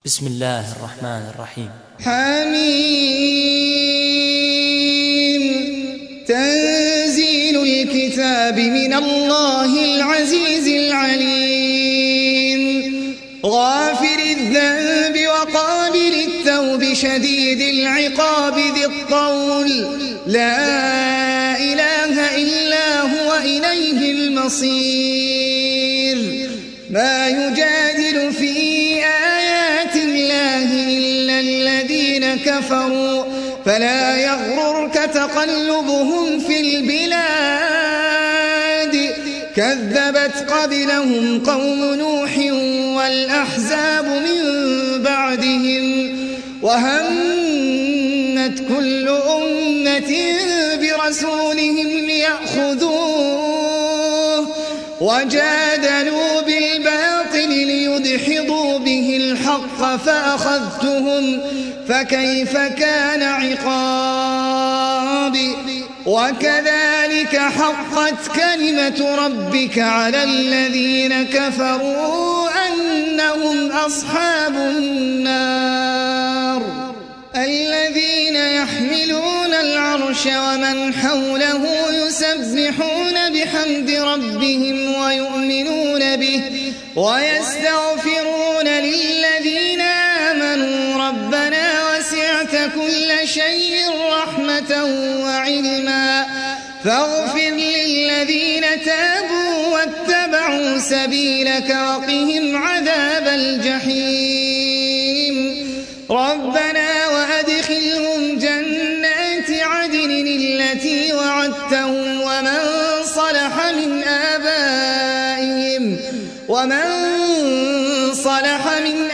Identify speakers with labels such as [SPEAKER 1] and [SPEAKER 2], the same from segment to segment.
[SPEAKER 1] بسم الله الرحمن الرحيم.
[SPEAKER 2] حميم. تنزيل الكتاب من الله العزيز العليم. غافر الذنب وقابل التوب شديد العقاب ذي الطول. لا إله إلا هو إليه المصير. ما يجادل في آيات الله إلا الذين كفروا فلا يغررك تقلبهم في البلاد. كذبت قبلهم قوم نوح والأحزاب من بعدهم وهمت كل أمة برسولهم ليأخذوه وجادلوا بالباطل ليدحضوا به الحق فأخذتهم فكيف كان عقاب. وكذلك حقت كلمة ربك على الذين كفروا أنهم أصحاب النار. الذين يحملون العرش ومن حوله يسبحون بحمد ربهم ويؤمنون به ويستغفرون للذين آمنوا ربنا وسعت كل شيء رحمة وعلما فاغفر للذين تابوا واتبعوا سبيلك وقهم عذاب الجحيم. ربنا وأدخلهم جنات عدن التي وعدتهم ومن صلح من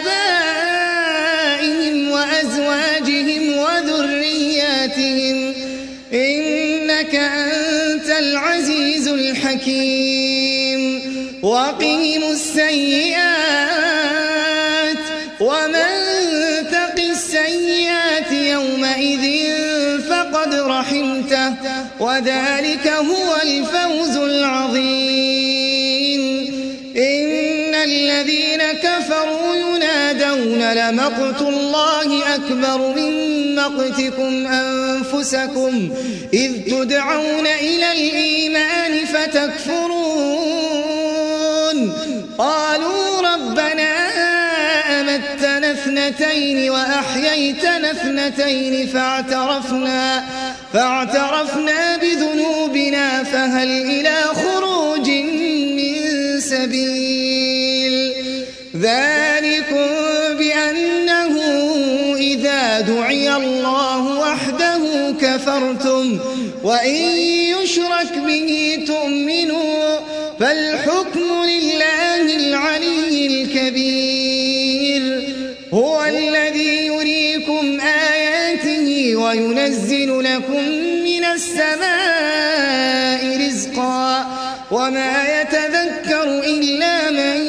[SPEAKER 2] آبائهم وأزواجهم وذرياتهم إنك أنت العزيز الحكيم. وقهم السيئات ومن تق السيئات يومئذ فقد رحمته وذلك هو الفوز العظيم. إن الذين كفروا ينادون لمقت الله أكبر من مقتكم أنفسكم إذ تدعون إلى الإيمان فتكفرون. قالوا ربنا أمتنا اثنتين وأحييتنا اثنتين فاعترفنا بذنوبنا فهل إلى خروج من سبيل. ذلكم بأنه إذا دعي الله وحده كفرتم وإن يشرك به تؤمنوا فالحكم لله العلي الكبير. هو الذي يريكم آياته وينزل لكم من السماء رزقا وما يتذكر إلا من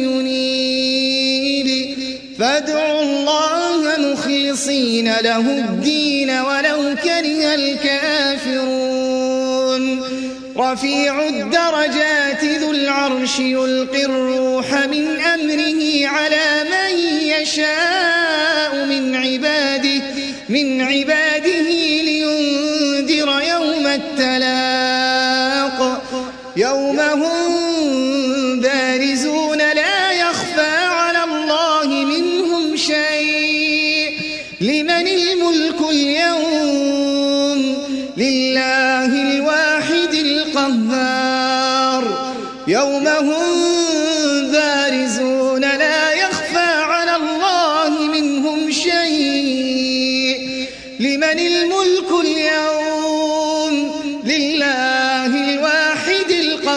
[SPEAKER 2] ينيب. فادعوا الله مخلصين له الدين ولو كره الكافرون. رفيع الدرجات ذو العرش يلقي الروح من أمره على من يشاء من عباده لينذر يوم التلاق يوم هم بارزون لا يخفى على الله منهم شيء. لمن الملك اليوم لله الواحد القهار. يوم هم بارزون لا يخفى على الله منهم شيء. لمن الملك اليوم لله الواحد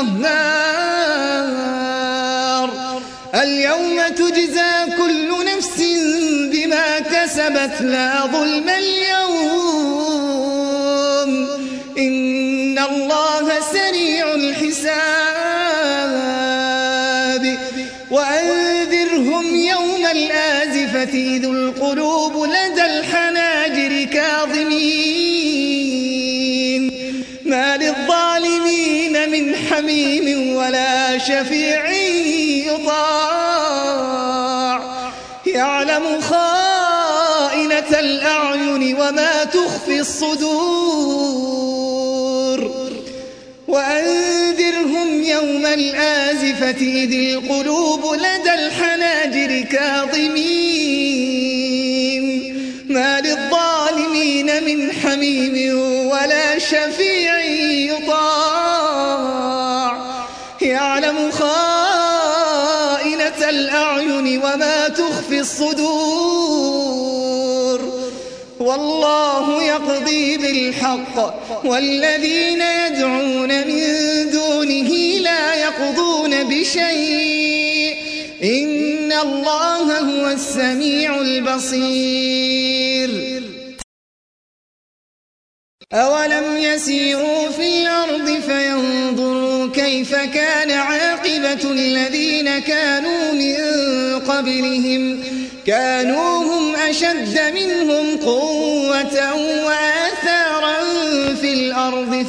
[SPEAKER 2] القهار. اليوم تجزى كل نفس بما كسبت لا ظلم اليوم إن الله سريع الحساب. وأنذرهم يوم الآزفة إذ القلوب لدى الحناجر كاظمين ما للظالمين من حميم ولا شفيع يطاع يعلم خائنة الأعين وما تخفي الصدور وأنذرهم يوم الآزفة إذ القلوب لدى الحناجر كاظمين ما للظالمين من حميم ولا شفيع يطاع يعلم خائنة الأعين وما تخفي الصدور والله يقضي بالحق والذين يدعون من دونه لا يقضون بشيء إن الله هو السميع البصير أولم يسيروا في الأرض فينظروا كيف كان عاقبة الذين كانوا من قبلهم كانوا هم أشد منهم قوة وآثارا في الأرض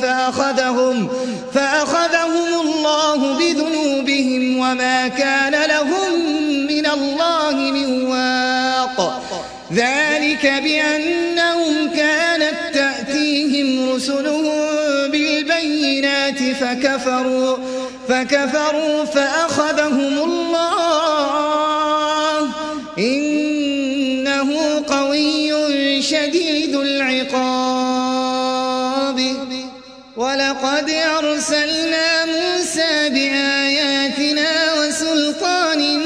[SPEAKER 2] فأخذهم الله بذنوبهم وما كان لهم من الله من واق ذلك بأنهم كانت تأتيهم رسلهم بالبينات فكفروا فأخذهم الله إنه قوي شديد العقاب ولقد أرسلنا موسى بآياتنا وسلطان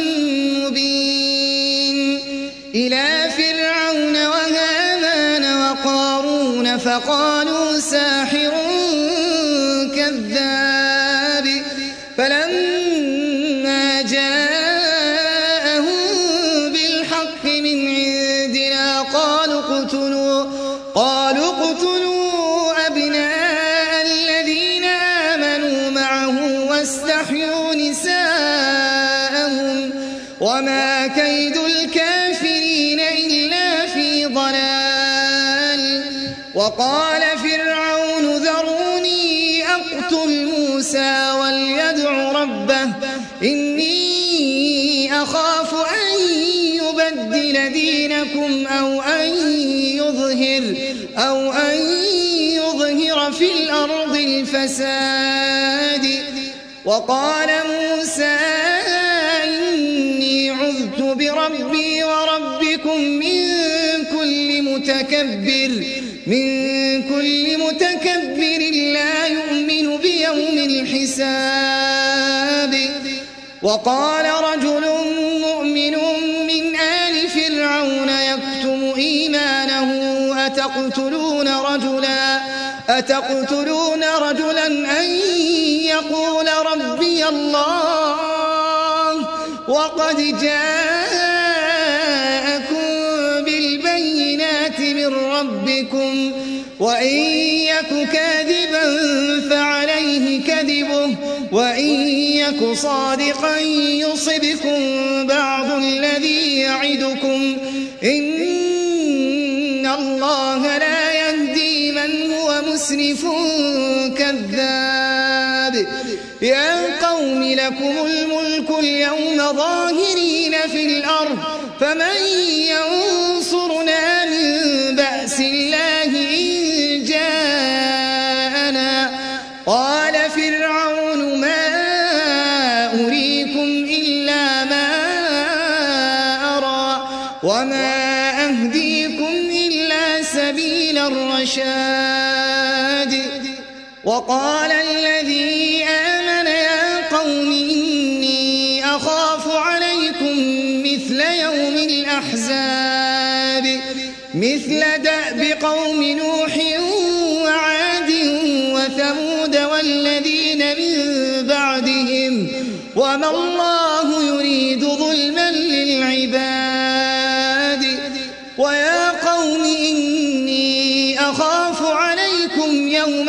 [SPEAKER 2] مبين إلى فرعون وهامان وقارون فقالوا ساحر كذاب فلما جاءهم بالحق من عندنا قالوا اقتلوا أبناء الذين آمنوا معه واستحيوا نساءهم وما كيد الكافرين إلا في ضلال وقال فرعون ذروني أقتل موسى وليدع ربه إني أخاف أن يبدل دينكم أو أن يظهر في الأرض الفساد وقال موسى إني عذت بربي وربكم من كل متكبر لا يؤمن بيوم الحساب وقال رجل مؤمن من آل فرعون يكتم إيمانه أتقتلون رجلا أن يقول ربي الله وقد جاءكم بالبينات من ربكم وإن يك كاذبا فعليه كذبه وإن يك صادقا يصبكم بعض الذي يعدكم إن الله لا يهدي من هو مسرف كذاب يا قوم لكم الملك اليوم ظاهرين في الأرض فمن ينصرنا من بأس الله إن جاءنا قال فرعون ما أريكم إلا ما أرى وما أهديكم إلا سبيل الرشاد وقال الذي آمن يا قوم إني أخاف عليكم مثل يوم الأحزاب مثل دأب قوم نوح وعاد وثمود والذين من بعدهم وما الله يريد ظلما للعباد ويا قوم إني أخاف عليكم يوم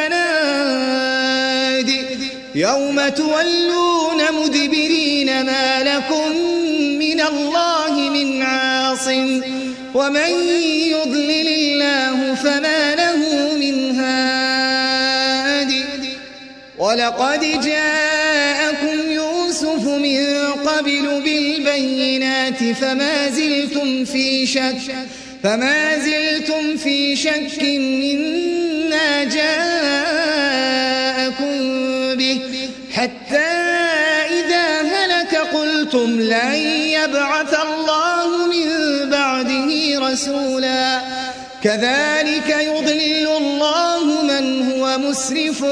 [SPEAKER 2] التناد يوم تولون مدبرين ما لكم من الله من عاصم ومن يضلل الله فما له من هاد ولقد جاءكم يوسف من قبل قبل بالبينات فما زلتم في شك مما جاءكم به حتى إذا هلك قلتم لن يبعث الله من بعده رسولا كذلك يضلل الله من هو مسرف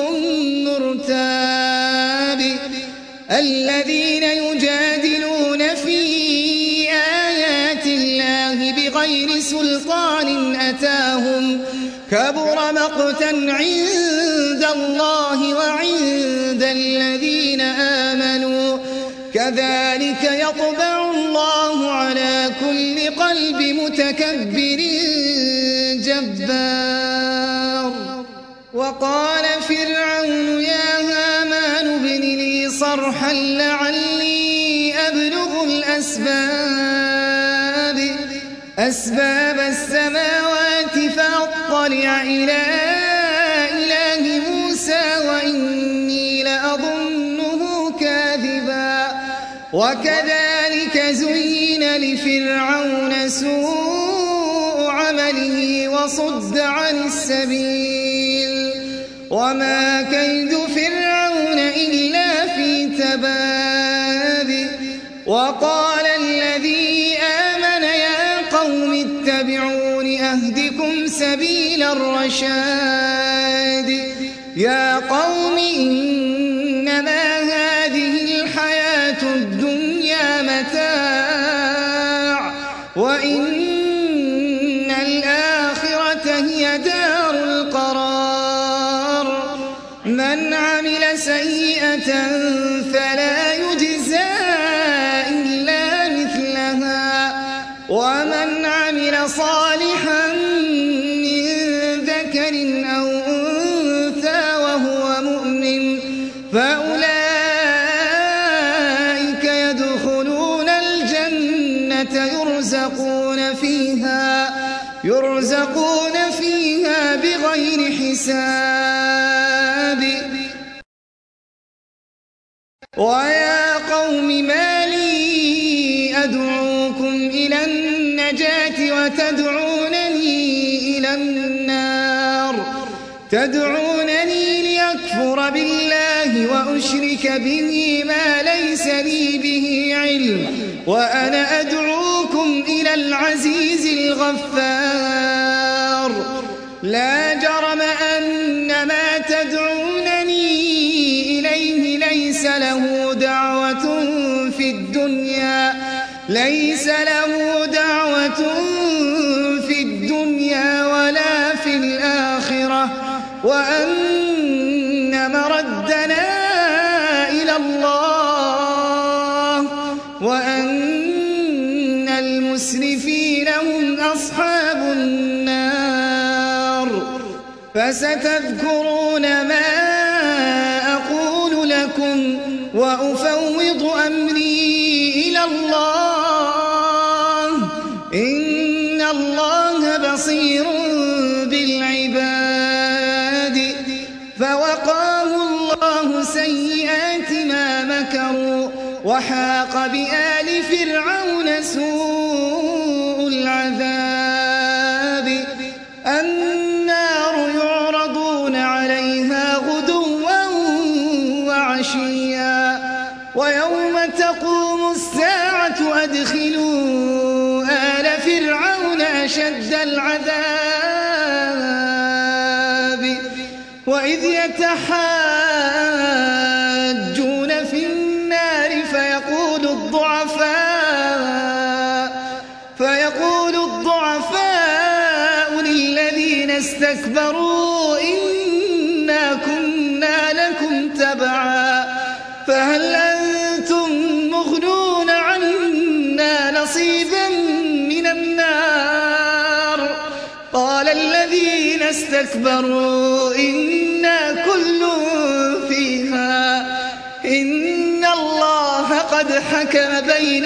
[SPEAKER 2] مرتاب الذين يجادلون في آيات الله بغير سلطان أتاهم كبر مقتا عند الله وعند الذين آمنوا كذلك يطبع الله على كل قلب متكبر جبار وقال فرعون يا هامان ابن لي صرحا لعلي أبلغ أسباب السماوات فأطلع إلى إله موسى وإني لأظنه كاذبا وكذلك زين لفرعون سوء عمله وصد عن السبيل وما كيد فرعون إلا في تباب وقال الذي آمن يا قوم اتبعون أهدكم سبيل الرشاد يا قوم إنما هذه الحياة الدنيا متاع وإن الآخرة هي دار القرار من عمل سيئة فلا يجزى إلا مثلها ومن عمل صالحا من ذكر أو أنثى وهو مؤمن فأولئك يدخلون الجنة يرزقون فيها بغير حساب ويا قوم ما لي أدعوكم إلى النجاة وتدعونني إلى النار تدعونني ليكفر بالله وأشرك به ما ليس لي به علم وأنا أدعوكم إلى العزيز الغفار لا جرم أن ما تدعونني إليه ليس له دعوة في الدنيا ولا في الآخرة وأن مردنا إلى الله وأن المسرفين هم أصحاب النار فستذكرون ما أقول لكم وأفوض أمري إلى الله إن الله بصير بالعباد فوقاه الله سيئات ما مكروا وحاق بآل فرعون سوء العذاب النار يعرضون عليها غدوا وعشيا ويوم تقوم الساعة أدخلوا آل فرعون أشد العذاب وإذ يتحاجون في النار فيقول الضعفاء للذين استكبروا إنا كنا لكم تبعا فهل أنتم مغنون عنا نصيبا من النار قال الذين استكبروا إنا كل فيها إن الله قد حكم بين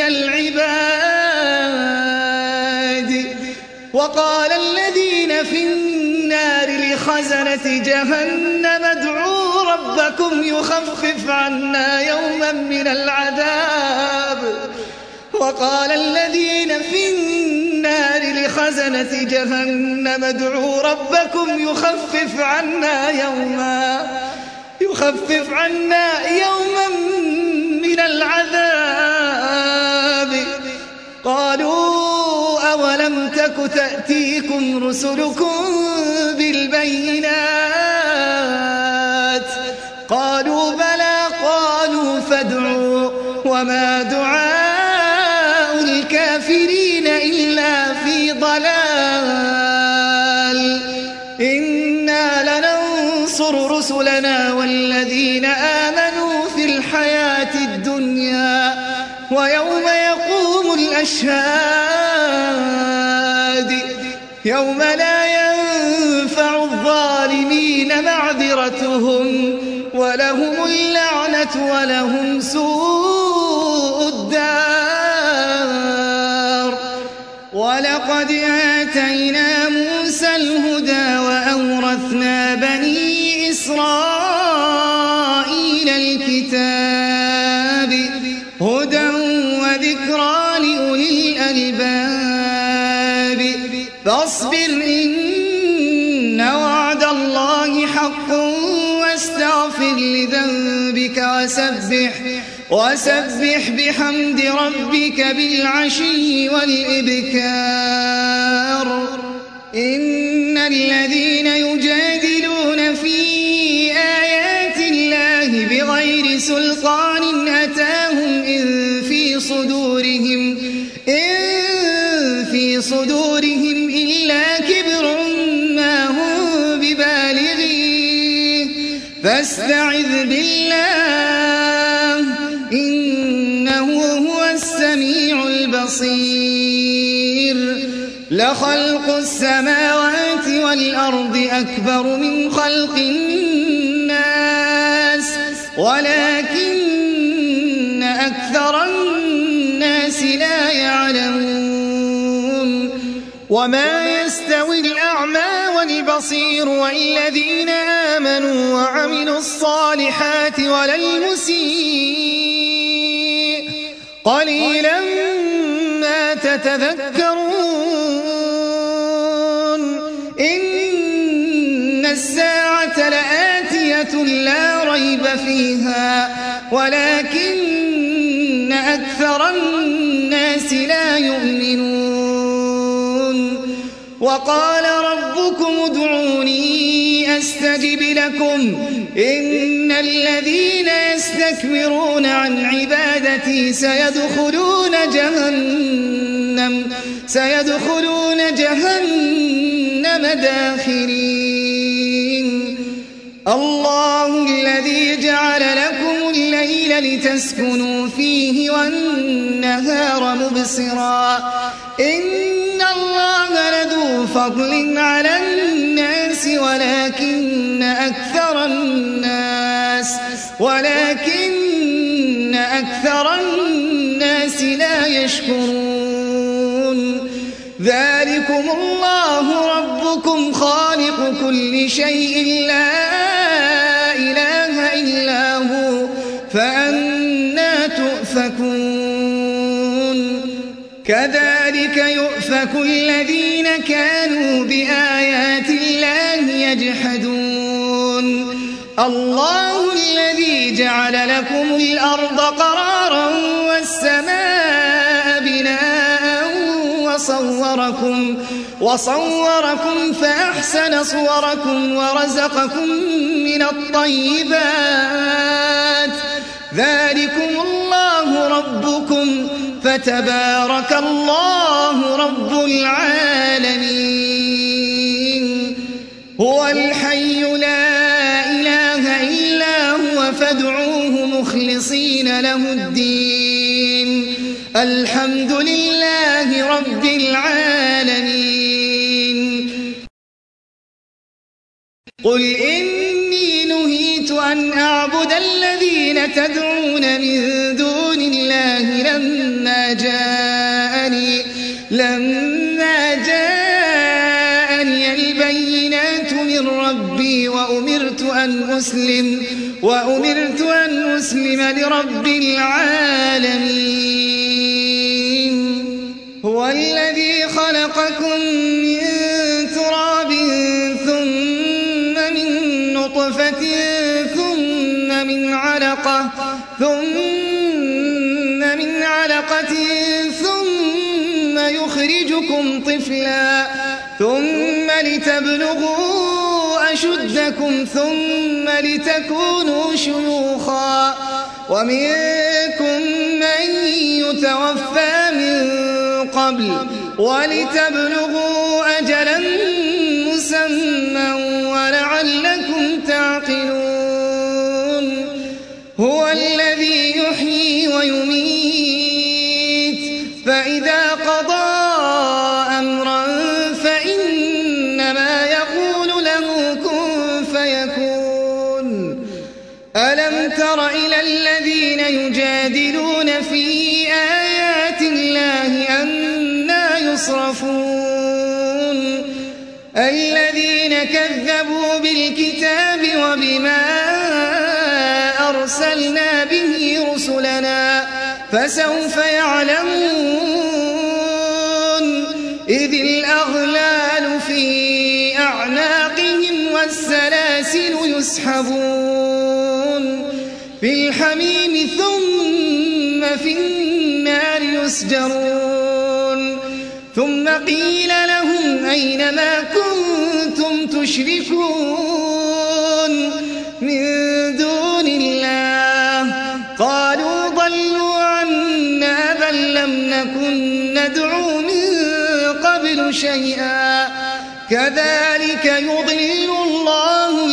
[SPEAKER 2] العباد وقال الذين في النار لخزنة جهنم ادعوا ربكم ربكم يخفف عنا يوما من العذاب وقال الذين في النار لخزنة جهنم ادعوا ربكم يخفف عنا يوما من العذاب قالوا أولم تك تأتيكم رسلكم بالبينات قالوا بلى قالوا فادعوا وما دعاء الكافرين إلا في ضلال إنا لننصر رسلنا والذين آمنوا في الحياة الدنيا ويوم يقوم الأشهاد يوم لا ينفع الظالمين معذرتهم ولهم اللعنة ولهم سوء الدار ولقد آتينا موسى الهدى وأورثنا بني إسرائيل الكتاب هدى وذكرى لأولي الألباب فاصبر إن وعد الله حق واستغفر لذنبك وسبح بحمد ربك بالعشي والإبكار إن الذين يجادلون في آيات الله بغير سلطان أتاهم إن في صدورهم إلا كبر ما هم ببالغيه فاستعذ بالله إنه هو السميع البصير لخلق السماوات والأرض أكبر من خلق الناس ولكن أكثر الناس لا يعلمون وما يستوي الأعمى والبصير والذين آمنوا وعملوا الصالحات ولا المسيء قليلا ما تتذكرون إن الساعة لآتية لا ريب فيها ولكن أكثر الناس لا يؤمنون وقال ربكم ادعوني أستجب لكم إن الذين يستكبرون عن عبادتي سيدخلون جهنم داخرين الله الذي جعل لكم الليل لتسكنوا فيه والنهار مبصرا إن الله لذو فضل على الناس ولكن أكثر الناس لا يشكرون ذلكم الله ربكم خالق كل شيء لا إله إلا هو فأنى تؤفكون كذلك يؤفك الذين كانوا بآيات الله يجحدون الله الذي جعل لكم الأرض قرارا والسماء بناء وصوركم فأحسن صوركم ورزقكم من الطيبات ذلكم الله ربكم فتبارك الله رب العالمين هو الحي لا إله إلا هو فادعوه مخلصين له الدين الحمد لله رب العالمين قل إني نهيت أن أعبد الذين تدعون من دون الله لما جاءني البينات من ربي وأمرت أن أسلم لرب العالمين. هو الذي خلقكم من تراب ثم من نطفة ثم من علقة ثم يخرجكم طفلا ثم لتبلغوا أشدكم ثم لتكونوا شيوخا ومنكم من يتوفى من قبل ولتبلغوا أجلا مسمى ولعلكم تعقلون. هو الذي يحيي ويميت فإذا قضى أمرا فإنما يقول له كن فيكون. ألم تر إلى الذين يجادلون في آيات الله أنى يصرفون الذين كذبوا بالكتاب وبما أرسلنا به رسلنا فسوف يعلمون إذ الأغلال في أعناقهم والسلاسل يسحبون في الحميم ثم في النار يسجرون ثم قيل لهم أين ما كنتم تشركون من دون الله قالوا ضلوا عنا بل لم نكن ندعو من قبل شيئا كذلك يضل الله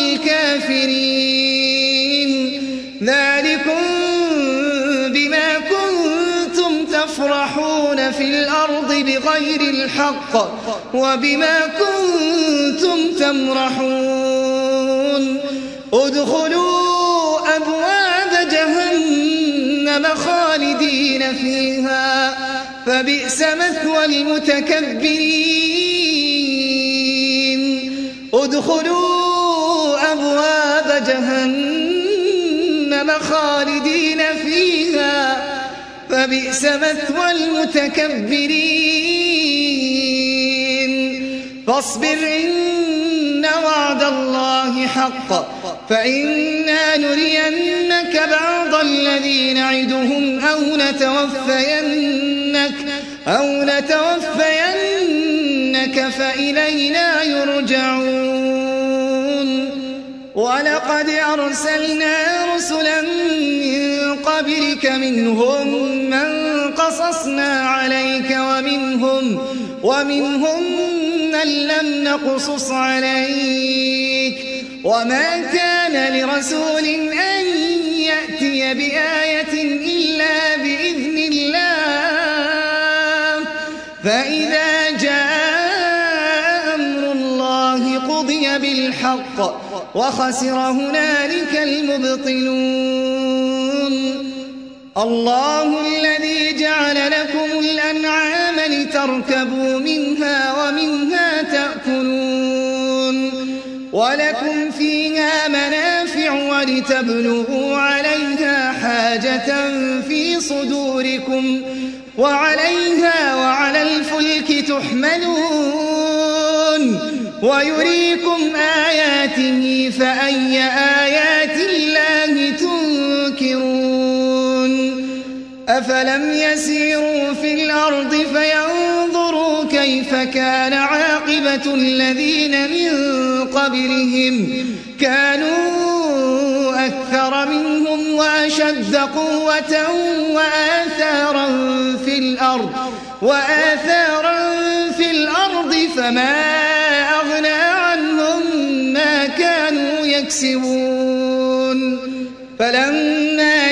[SPEAKER 2] الكافرين. ذلكم بما كنتم تفرحون في الأرض بغير الحق وبما كنتم تمرحون. ادخلوا أبواب جهنم خالدين فيها فبئس مثوى المتكبرين. ادخلوا أبواب جهنم خالدين فيها فبئس مثوى المتكبرين. فاصبر إن وعد الله حق فإنا نرينك بعض الذي نعدهم أو نتوفينك فإلينا يرجعون. ولقد أرسلنا رسلا من قبلك منهم من قصصنا عليك ومنهم من لم نقصص عليك وما كان لرسول أن يأتي بآية إلا بإذن الله فإذا جاء أمر الله قضي بالحق وخسر هنالك المبطلون. الله الذي جعل لكم الأنعام لتركبوا منها ومنها تأكلون ولكم فيها منافع ولتبلغوا عليها حاجة في صدوركم وعليها وعلى الفلك تحملون ويريكم آياته فأي آيات الله تنكرون. أفلم يسيروا في الأرض فينظروا كيف كان عاقبة الذين من قبلهم كانوا أكثر منهم وأشد قوة وآثارا في الأرض فما أغنى عنهم ما كانوا يكسبون. فلما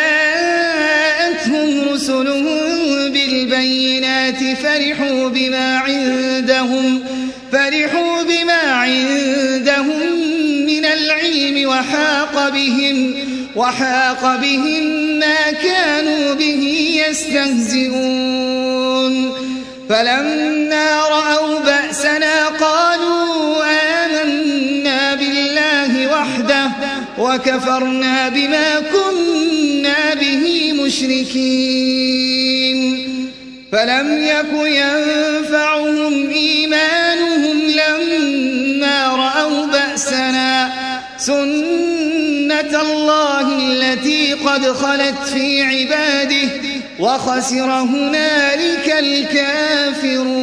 [SPEAKER 2] جاءتهم رسلهم بالبينات فرحوا بما عندهم من العلم وحاق بهم ما كانوا به يستهزئون. فلما رأوا بأسنا قالوا آمنا بالله وحده وكفرنا بما كنا به مشركين فلم يك ينفعهم إيمانهم لما رأوا بأسنا سنة الله التي قد خلت في عباده وخسر هنالك الكافرون